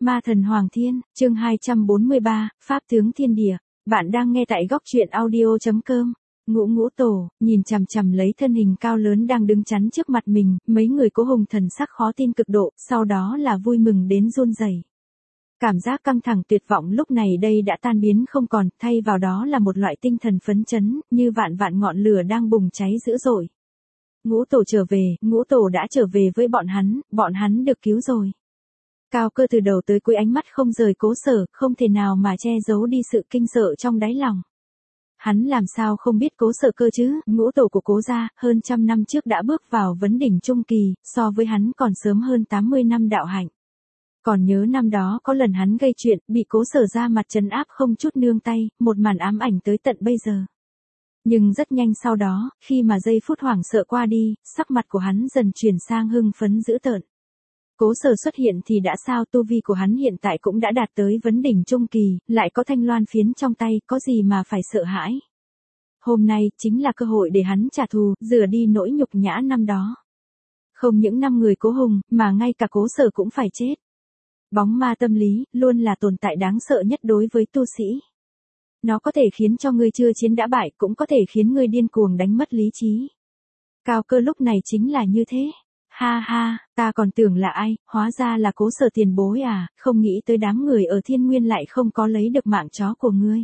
Ma thần Hoàng Thiên, chương 243, Pháp tướng Thiên Địa. Bạn đang nghe tại góc truyện audio.com. Ngũ tổ, nhìn chằm chằm lấy thân hình cao lớn đang đứng chắn trước mặt mình, mấy người Cố Hùng thần sắc khó tin cực độ, sau đó là vui mừng đến run rẩy. Cảm giác căng thẳng tuyệt vọng lúc này đây đã tan biến không còn, thay vào đó là một loại tinh thần phấn chấn, như vạn vạn ngọn lửa đang bùng cháy dữ dội. Ngũ tổ trở về, ngũ tổ đã trở về với bọn hắn được cứu rồi. Cao Cơ từ đầu tới cuối ánh mắt không rời Cố Sở, không thể nào mà che giấu đi sự kinh sợ trong đáy lòng. Hắn làm sao không biết Cố Sở Cơ chứ, ngũ tổ của Cố gia, hơn 100 năm trước đã bước vào vấn đỉnh trung kỳ, so với hắn còn sớm hơn 80 năm đạo hạnh. Còn nhớ năm đó có lần hắn gây chuyện, bị Cố Sở ra mặt trấn áp không chút nương tay, một màn ám ảnh tới tận bây giờ. Nhưng rất nhanh sau đó, khi mà giây phút hoảng sợ qua đi, sắc mặt của hắn dần chuyển sang hưng phấn dữ tợn. Cố Sở xuất hiện thì đã sao, tu vi của hắn hiện tại cũng đã đạt tới vấn đỉnh trung kỳ, lại có thanh loan phiến trong tay, có gì mà phải sợ hãi. Hôm nay chính là cơ hội để hắn trả thù, rửa đi nỗi nhục nhã năm đó. Không những 5 người Cố Hùng, mà ngay cả Cố Sở cũng phải chết. Bóng ma tâm lý, luôn là tồn tại đáng sợ nhất đối với tu sĩ. Nó có thể khiến cho ngươi chưa chiến đã bại, cũng có thể khiến ngươi điên cuồng đánh mất lý trí. Cao Cơ lúc này chính là như thế. Ha ha, ta còn tưởng là ai, hóa ra là Cố Sở tiền bối à, không nghĩ tới đám người ở Thiên Nguyên lại không có lấy được mạng chó của ngươi.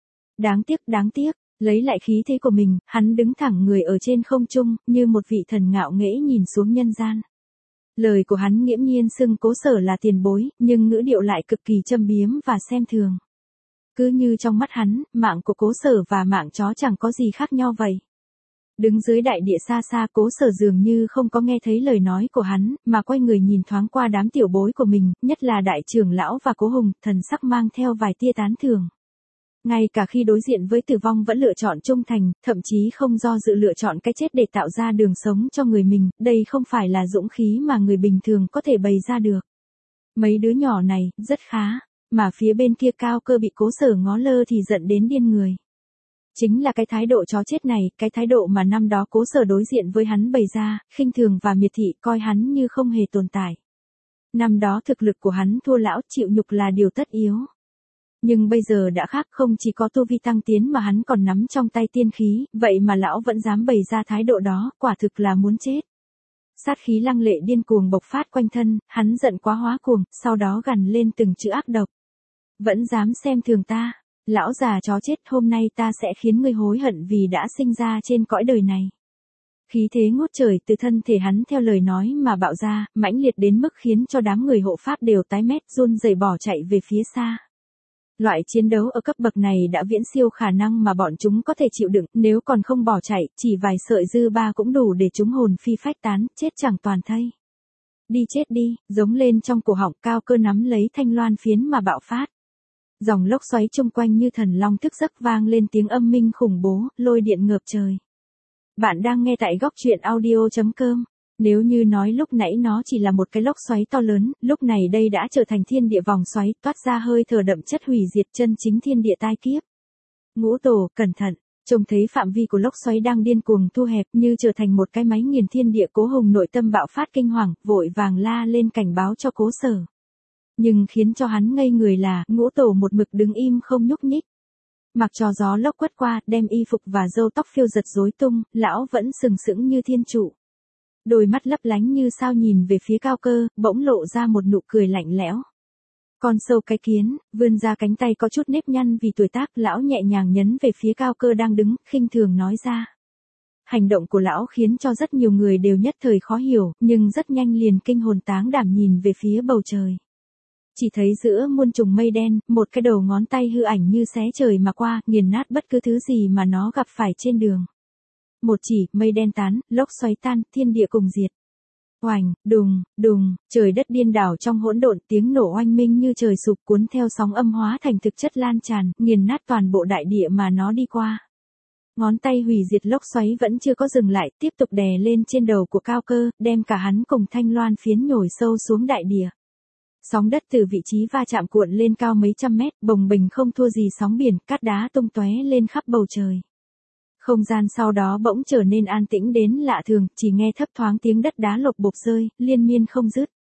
Đáng tiếc, lấy lại khí thế của mình, hắn đứng thẳng người ở trên không trung, như một vị thần ngạo nghễ nhìn xuống nhân gian. Lời của hắn nghiễm nhiên xưng Cố Sở là tiền bối, nhưng ngữ điệu lại cực kỳ châm biếm và xem thường. Cứ như trong mắt hắn, mạng của Cố Sở và mạng chó chẳng có gì khác nhau vậy. Đứng dưới đại địa xa xa, Cố Sở dường như không có nghe thấy lời nói của hắn, mà quay người nhìn thoáng qua đám tiểu bối của mình, nhất là đại trưởng lão và Cố Hùng, thần sắc mang theo vài tia tán thưởng. Ngay cả khi đối diện với tử vong vẫn lựa chọn trung thành, thậm chí không do dự lựa chọn cái chết để tạo ra đường sống cho người mình, đây không phải là dũng khí mà người bình thường có thể bày ra được. Mấy đứa nhỏ này, rất khá, mà phía bên kia Cao Cơ bị Cố Sở ngó lơ thì giận đến điên người. Chính là cái thái độ chó chết này, cái thái độ mà năm đó Cố Sở đối diện với hắn bày ra, khinh thường và miệt thị, coi hắn như không hề tồn tại. Năm đó thực lực của hắn thua lão, chịu nhục là điều tất yếu. Nhưng bây giờ đã khác, không chỉ có tu vi tăng tiến mà hắn còn nắm trong tay tiên khí, vậy mà lão vẫn dám bày ra thái độ đó, quả thực là muốn chết. Sát khí lăng lệ điên cuồng bộc phát quanh thân, hắn giận quá hóa cuồng, sau đó gằn lên từng chữ ác độc. Vẫn dám xem thường ta, lão già chó chết, hôm nay ta sẽ khiến ngươi hối hận vì đã sinh ra trên cõi đời này. Khí thế ngút trời từ thân thể hắn theo lời nói mà bạo ra, mãnh liệt đến mức khiến cho đám người hộ pháp đều tái mét run rẩy bỏ chạy về phía xa. Loại chiến đấu ở cấp bậc này đã viễn siêu khả năng mà bọn chúng có thể chịu đựng, nếu còn không bỏ chạy, chỉ vài sợi dư ba cũng đủ để chúng hồn phi phách tán, chết chẳng toàn thây. Đi chết đi, giống lên trong cổ họng, Cao Cơ nắm lấy thanh loan phiến mà bạo phát. Dòng lốc xoáy chung quanh như thần long thức giấc vang lên tiếng âm minh khủng bố, lôi điện ngập trời. Bạn đang nghe tại góc truyện audio.com. Nếu như nói lúc nãy nó chỉ là một cái lốc xoáy to lớn, lúc này đây đã trở thành thiên địa vòng xoáy, toát ra hơi thở đậm chất hủy diệt, chân chính thiên địa tai kiếp. Ngũ tổ, cẩn thận, trông thấy phạm vi của lốc xoáy đang điên cuồng thu hẹp như trở thành một cái máy nghiền thiên địa. Cố Hùng nội tâm bạo phát kinh hoàng, vội vàng la lên cảnh báo cho Cố Sở. Nhưng khiến cho hắn ngây người là, ngũ tổ một mực đứng im không nhúc nhích. Mặc cho gió lốc quất qua, đem y phục và râu tóc phiêu giật rối tung, lão vẫn sừng sững như thiên trụ. Đôi mắt lấp lánh như sao nhìn về phía Cao Cơ, bỗng lộ ra một nụ cười lạnh lẽo. Con sâu cái kiến, vươn ra cánh tay có chút nếp nhăn vì tuổi tác, lão nhẹ nhàng nhấn về phía Cao Cơ đang đứng, khinh thường nói ra. Hành động của lão khiến cho rất nhiều người đều nhất thời khó hiểu, nhưng rất nhanh liền kinh hồn táng đảm nhìn về phía bầu trời. Chỉ thấy giữa muôn trùng mây đen, một cái đầu ngón tay hư ảnh như xé trời mà qua, nghiền nát bất cứ thứ gì mà nó gặp phải trên đường. Một chỉ, mây đen tán, lốc xoáy tan, thiên địa cùng diệt. Oành, đùng, trời đất điên đảo trong hỗn độn, tiếng nổ oanh minh như trời sụp cuốn theo sóng âm hóa thành thực chất lan tràn, nghiền nát toàn bộ đại địa mà nó đi qua. Ngón tay hủy diệt lốc xoáy vẫn chưa có dừng lại, tiếp tục đè lên trên đầu của Cao Cơ, đem cả hắn cùng thanh loan phiến nhồi sâu xuống đại địa. Sóng đất từ vị trí va chạm cuộn lên cao mấy trăm mét, bồng bềnh không thua gì sóng biển, cát đá tung tóe lên khắp bầu trời. Không gian sau đó bỗng trở nên an tĩnh đến lạ thường, chỉ nghe thấp thoáng tiếng đất đá lộp bộp rơi, liên miên không dứt.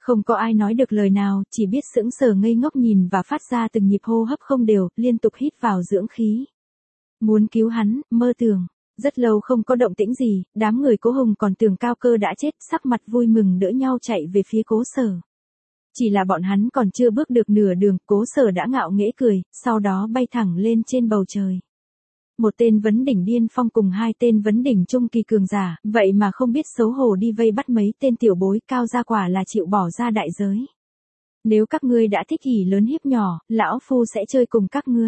Không có ai nói được lời nào, chỉ biết sững sờ ngây ngốc nhìn và phát ra từng nhịp hô hấp không đều, liên tục hít vào dưỡng khí. Muốn cứu hắn, mơ tưởng. Rất lâu không có động tĩnh gì, đám người Cố Hùng còn tưởng Cao Cơ đã chết, sắc mặt vui mừng đỡ nhau chạy về phía Cố Sở. Chỉ là bọn hắn còn chưa bước được nửa đường, Cố Sở đã ngạo nghễ cười, sau đó bay thẳng lên trên bầu trời. Một tên vấn đỉnh điên phong cùng hai tên vấn đỉnh trung kỳ cường giả, vậy mà không biết xấu hổ đi vây bắt mấy tên tiểu bối, Cao gia quả là chịu bỏ ra đại giới. Nếu các ngươi đã thích hỉ lớn hiếp nhỏ, lão phu sẽ chơi cùng các ngươi.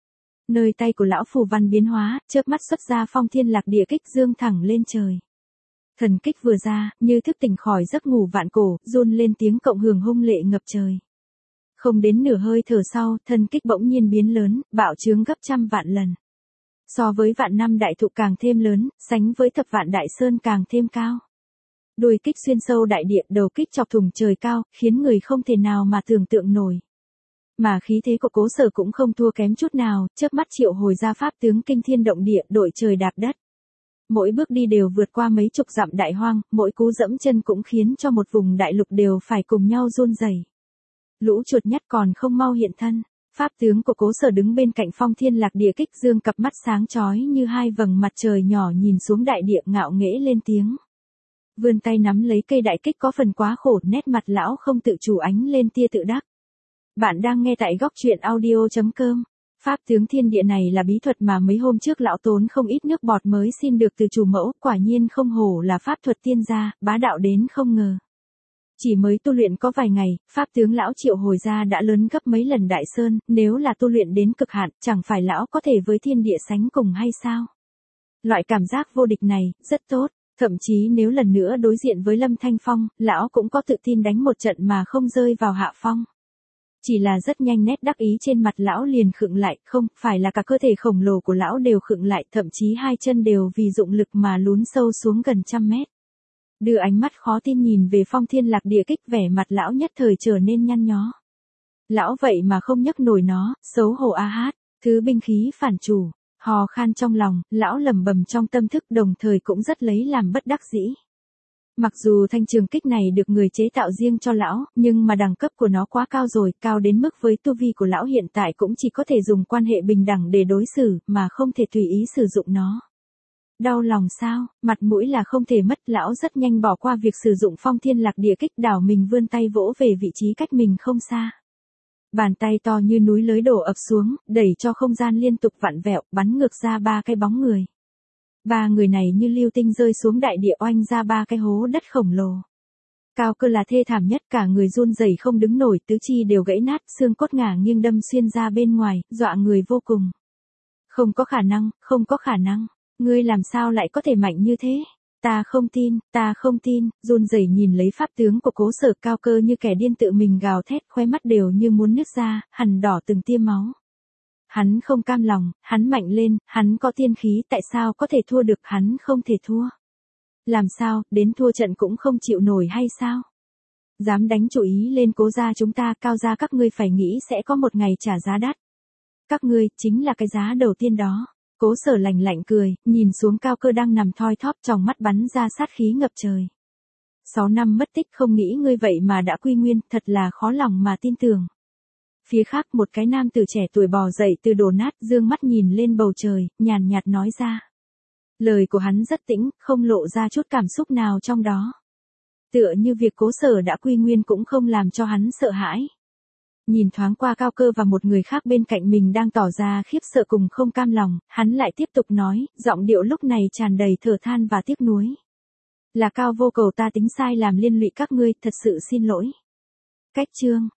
Nơi tay của lão phù văn biến hóa, chớp mắt xuất ra phong thiên lạc địa kích dương thẳng lên trời. Thần kích vừa ra, như thức tỉnh khỏi giấc ngủ vạn cổ, run lên tiếng cộng hưởng hung lệ ngập trời. Không đến nửa hơi thở sau, thần kích bỗng nhiên biến lớn, bạo trướng gấp trăm vạn lần. So với vạn năm đại thụ càng thêm lớn, sánh với thập vạn đại sơn càng thêm cao. Đuôi kích xuyên sâu đại địa, đầu kích chọc thủng trời cao, khiến người không thể nào mà tưởng tượng nổi. Mà khí thế của Cố Sở cũng không thua kém chút nào, chớp mắt triệu hồi ra pháp tướng kinh thiên động địa, đội trời đạp đất. Mỗi bước đi đều vượt qua mấy chục dặm đại hoang, mỗi cú dẫm chân cũng khiến cho một vùng đại lục đều phải cùng nhau run rẩy. Lũ chuột nhắt còn không mau hiện thân. Pháp tướng của Cố Sở đứng bên cạnh phong thiên lạc địa kích dương, cặp mắt sáng chói như hai vầng mặt trời nhỏ nhìn xuống đại địa, ngạo nghễ lên tiếng. Vươn tay nắm lấy cây đại kích có phần quá khổ, nét mặt lão không tự chủ ánh lên tia tự đắc. Bạn đang nghe tại góc truyện audio.com. Pháp tướng thiên địa này là bí thuật mà mấy hôm trước lão tốn không ít nước bọt mới xin được từ chủ mẫu, quả nhiên không hổ là pháp thuật tiên gia, bá đạo đến không ngờ. Chỉ mới tu luyện có vài ngày, pháp tướng lão triệu hồi ra đã lớn gấp mấy lần đại sơn, nếu là tu luyện đến cực hạn, chẳng phải lão có thể với thiên địa sánh cùng hay sao? Loại cảm giác vô địch này, rất tốt, thậm chí nếu lần nữa đối diện với Lâm Thanh Phong, lão cũng có tự tin đánh một trận mà không rơi vào hạ phong. Chỉ là rất nhanh nét đắc ý trên mặt lão liền khựng lại, không phải là cả cơ thể khổng lồ của lão đều khựng lại, thậm chí hai chân đều vì dụng lực mà lún sâu xuống gần trăm mét. Đưa ánh mắt khó tin nhìn về phong thiên lạc địa kích, vẻ mặt lão nhất thời trở nên nhăn nhó. Lão vậy mà không nhấc nổi nó, xấu hổ a hát, thứ binh khí phản chủ, hò khan trong lòng, lão lẩm bẩm trong tâm thức, đồng thời cũng rất lấy làm bất đắc dĩ. Mặc dù thanh trường kích này được người chế tạo riêng cho lão, nhưng mà đẳng cấp của nó quá cao rồi, cao đến mức với tu vi của lão hiện tại cũng chỉ có thể dùng quan hệ bình đẳng để đối xử, mà không thể tùy ý sử dụng nó. Đau lòng sao, mặt mũi là không thể mất, lão rất nhanh bỏ qua việc sử dụng phong thiên lạc địa kích, đảo mình vươn tay vỗ về vị trí cách mình không xa. Bàn tay to như núi lới đổ ập xuống, đẩy cho không gian liên tục vặn vẹo, bắn ngược ra ba cái bóng người. Ba người này như lưu tinh rơi xuống đại địa, oanh ra ba cái hố đất khổng lồ. Cao Cơ là thê thảm nhất, cả người run rẩy không đứng nổi, tứ chi đều gãy nát, xương cốt ngả nghiêng đâm xuyên ra bên ngoài, dọa người vô cùng. Không có khả năng, không có khả năng. Ngươi làm sao lại có thể mạnh như thế? Ta không tin, run rẩy nhìn lấy pháp tướng của Cố Sở, Cao Cơ như kẻ điên tự mình gào thét, khóe mắt đều như muốn nứt ra, hằn đỏ từng tia máu. Hắn không cam lòng, hắn mạnh lên, hắn có tiên khí, tại sao có thể thua được, hắn không thể thua. Làm sao, đến thua trận cũng không chịu nổi hay sao? Dám đánh chủ ý lên Cố gia chúng ta, Cao gia các ngươi phải nghĩ sẽ có một ngày trả giá đắt. Các ngươi, chính là cái giá đầu tiên đó. Cố Sở lạnh lạnh cười, nhìn xuống Cao Cơ đang nằm thoi thóp, trong mắt bắn ra sát khí ngập trời. 6 năm mất tích không nghĩ ngươi vậy mà đã quy nguyên, thật là khó lòng mà tin tưởng. Phía khác một cái nam tử trẻ tuổi bò dậy từ đổ nát, dương mắt nhìn lên bầu trời, nhàn nhạt nói ra. Lời của hắn rất tĩnh, không lộ ra chút cảm xúc nào trong đó. Tựa như việc Cố Sở đã quy nguyên cũng không làm cho hắn sợ hãi. Nhìn thoáng qua Cao Cơ và một người khác bên cạnh mình đang tỏ ra khiếp sợ cùng không cam lòng, hắn lại tiếp tục nói, giọng điệu lúc này tràn đầy thở than và tiếc nuối. Là Cao vô cầu, ta tính sai làm liên lụy các ngươi, thật sự xin lỗi. Cách chương.